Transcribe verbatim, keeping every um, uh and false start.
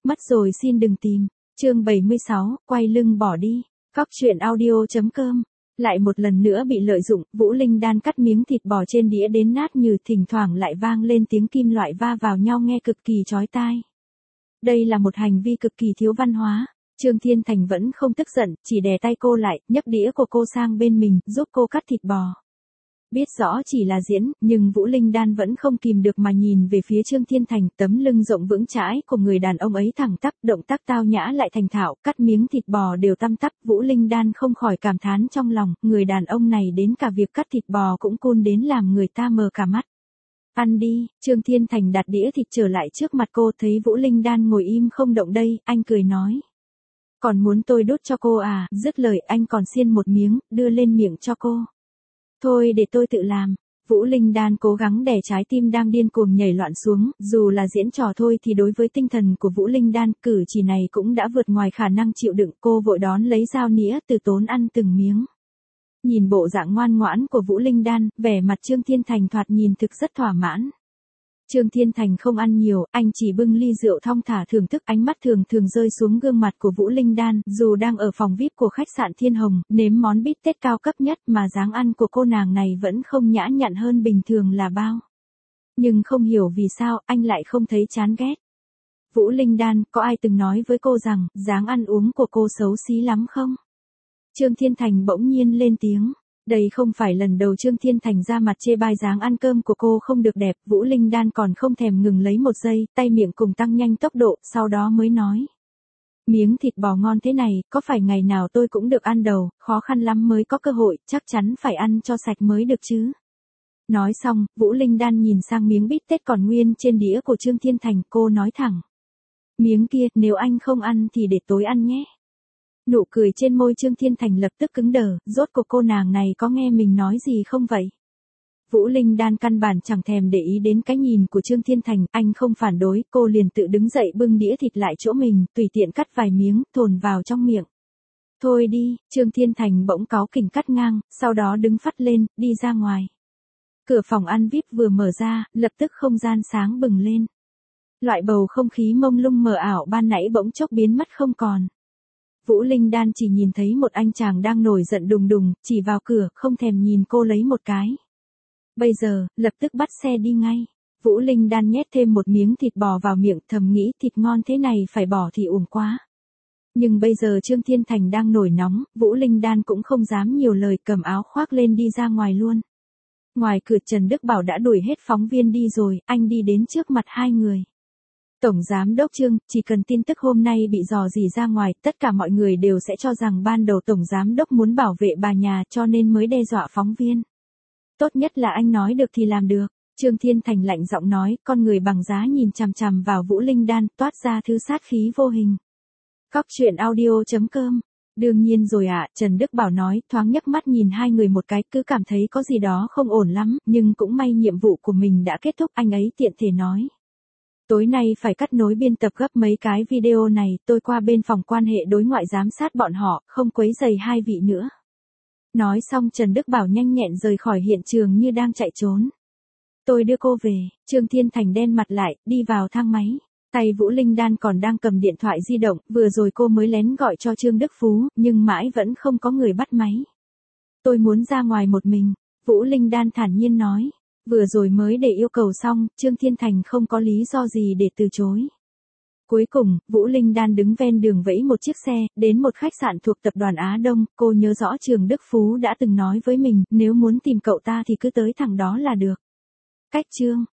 Mất rồi xin đừng tìm. Chương bảy mươi sáu, quay lưng bỏ đi. Cóc truyện audio chấm com. Lại một lần nữa bị lợi dụng, Vũ Linh Đan cắt miếng thịt bò trên đĩa đến nát như, thỉnh thoảng lại vang lên tiếng kim loại va vào nhau nghe cực kỳ chói tai. Đây là một hành vi cực kỳ thiếu văn hóa. Trương Thiên Thành vẫn không tức giận, chỉ đè tay cô lại, nhấc đĩa của cô sang bên mình, giúp cô cắt thịt bò. Biết rõ chỉ là diễn, nhưng Vũ Linh Đan vẫn không kìm được mà nhìn về phía Trương Thiên Thành, tấm lưng rộng vững chãi của người đàn ông ấy thẳng tắp, động tác tao nhã lại thành thạo, cắt miếng thịt bò đều tăm tắp, Vũ Linh Đan không khỏi cảm thán trong lòng, người đàn ông này đến cả việc cắt thịt bò cũng cool đến làm người ta mờ cả mắt. Ăn đi, Trương Thiên Thành đặt đĩa thịt trở lại trước mặt cô, thấy Vũ Linh Đan ngồi im không động đây, anh cười nói. Còn muốn tôi đút cho cô à, dứt lời anh còn xiên một miếng, đưa lên miệng cho cô. Thôi để tôi tự làm. Vũ Linh Đan cố gắng đè trái tim đang điên cuồng nhảy loạn xuống, dù là diễn trò thôi thì đối với tinh thần của Vũ Linh Đan, cử chỉ này cũng đã vượt ngoài khả năng chịu đựng, cô vội đón lấy dao nĩa từ tốn ăn từng miếng. Nhìn bộ dạng ngoan ngoãn của Vũ Linh Đan, vẻ mặt Trương Thiên Thành thoạt nhìn thực rất thỏa mãn. Trương Thiên Thành không ăn nhiều, anh chỉ bưng ly rượu thong thả thưởng thức, ánh mắt thường thường rơi xuống gương mặt của Vũ Linh Đan, dù đang ở phòng vi ai pi của khách sạn Thiên Hồng, nếm món bít tết cao cấp nhất mà dáng ăn của cô nàng này vẫn không nhã nhặn hơn bình thường là bao. Nhưng không hiểu vì sao, anh lại không thấy chán ghét. Vũ Linh Đan, có ai từng nói với cô rằng, dáng ăn uống của cô xấu xí lắm không? Trương Thiên Thành bỗng nhiên lên tiếng. Đây không phải lần đầu Trương Thiên Thành ra mặt chê bai dáng ăn cơm của cô không được đẹp, Vũ Linh Đan còn không thèm ngừng lấy một giây, tay miệng cùng tăng nhanh tốc độ, sau đó mới nói. Miếng thịt bò ngon thế này, có phải ngày nào tôi cũng được ăn đâu, khó khăn lắm mới có cơ hội, chắc chắn phải ăn cho sạch mới được chứ. Nói xong, Vũ Linh Đan nhìn sang miếng bít tết còn nguyên trên đĩa của Trương Thiên Thành, cô nói thẳng. Miếng kia, nếu anh không ăn thì để tối ăn nhé. Nụ cười trên môi Trương Thiên Thành lập tức cứng đờ, rốt cuộc cô nàng này có nghe mình nói gì không vậy? Vũ Linh Đan căn bản chẳng thèm để ý đến cái nhìn của Trương Thiên Thành, anh không phản đối, cô liền tự đứng dậy bưng đĩa thịt lại chỗ mình, tùy tiện cắt vài miếng, thồn vào trong miệng. Thôi đi, Trương Thiên Thành bỗng cáu kỉnh cắt ngang, sau đó đứng phắt lên, đi ra ngoài. Cửa phòng ăn vi ai pi vừa mở ra, lập tức không gian sáng bừng lên. Loại bầu không khí mông lung mờ ảo ban nãy bỗng chốc biến mất không còn. Vũ Linh Đan chỉ nhìn thấy một anh chàng đang nổi giận đùng đùng, chỉ vào cửa, không thèm nhìn cô lấy một cái. Bây giờ, lập tức bắt xe đi ngay. Vũ Linh Đan nhét thêm một miếng thịt bò vào miệng, thầm nghĩ thịt ngon thế này phải bỏ thì uổng quá. Nhưng bây giờ Trương Thiên Thành đang nổi nóng, Vũ Linh Đan cũng không dám nhiều lời, cầm áo khoác lên đi ra ngoài luôn. Ngoài cửa Trần Đức Bảo đã đuổi hết phóng viên đi rồi, anh đi đến trước mặt hai người. Tổng Giám đốc Trương, chỉ cần tin tức hôm nay bị dò dỉ ra ngoài, tất cả mọi người đều sẽ cho rằng ban đầu Tổng Giám đốc muốn bảo vệ bà nhà cho nên mới đe dọa phóng viên. Tốt nhất là anh nói được thì làm được. Trương Thiên Thành lạnh giọng nói, con người bằng giá nhìn chằm chằm vào Vũ Linh Đan, toát ra thứ sát khí vô hình. Cóc truyện audio chấm com. Đương nhiên rồi ạ, à, Trần Đức Bảo nói, thoáng nhấc mắt nhìn hai người một cái, cứ cảm thấy có gì đó không ổn lắm, nhưng cũng may nhiệm vụ của mình đã kết thúc, anh ấy tiện thể nói. Tối nay phải cắt nối biên tập gấp mấy cái video này, tôi qua bên phòng quan hệ đối ngoại giám sát bọn họ, không quấy rầy hai vị nữa. Nói xong Trần Đức Bảo nhanh nhẹn rời khỏi hiện trường như đang chạy trốn. Tôi đưa cô về, Trương Thiên Thành đen mặt lại, đi vào thang máy. Tay Vũ Linh Đan còn đang cầm điện thoại di động, vừa rồi cô mới lén gọi cho Trương Đức Phú, nhưng mãi vẫn không có người bắt máy. Tôi muốn ra ngoài một mình, Vũ Linh Đan thản nhiên nói. Vừa rồi mới để yêu cầu xong, Trương Thiên Thành không có lý do gì để từ chối. Cuối cùng, Vũ Linh Đan đứng ven đường vẫy một chiếc xe, đến một khách sạn thuộc tập đoàn Á Đông, cô nhớ rõ Trương Đức Phú đã từng nói với mình, nếu muốn tìm cậu ta thì cứ tới thẳng đó là được. Cách Trương